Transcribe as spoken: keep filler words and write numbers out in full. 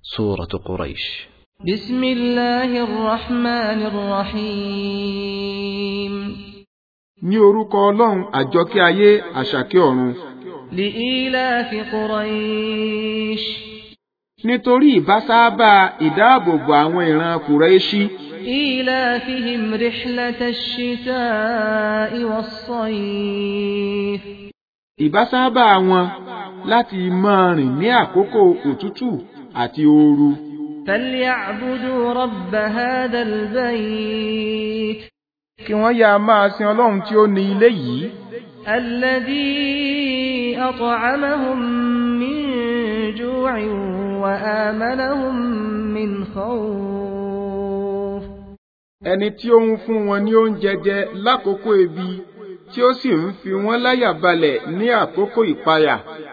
سورة قريش. بسم الله الرحمن الرحيم. ní orúkọ Ọlọ́run àjọkẹ́ ayé àṣàkẹ́ ọ̀run. لإيلاف قريش. nítorí ìbásábà ìdáàbòbò àwọn ìran Kùrẹ́ṣì. إيلافهم رحلة الشتاء والصيف. ìbásábà wọn láti máa rìn ní àkókò òtútù àti ooru. فليعبدوا رب هذا البيت. kí wọ́n yá máa sin Ọlọ́run tí ó ní ilé yìí. الذي أطعمهم من جوع وآمنهم من خوف. ẹni tí ó ń fún wọn ní oúnjẹ jẹ lákòókò ebi tí ó sì ń fi wọ́n láyà balẹ̀ ní àkókò ìpayà.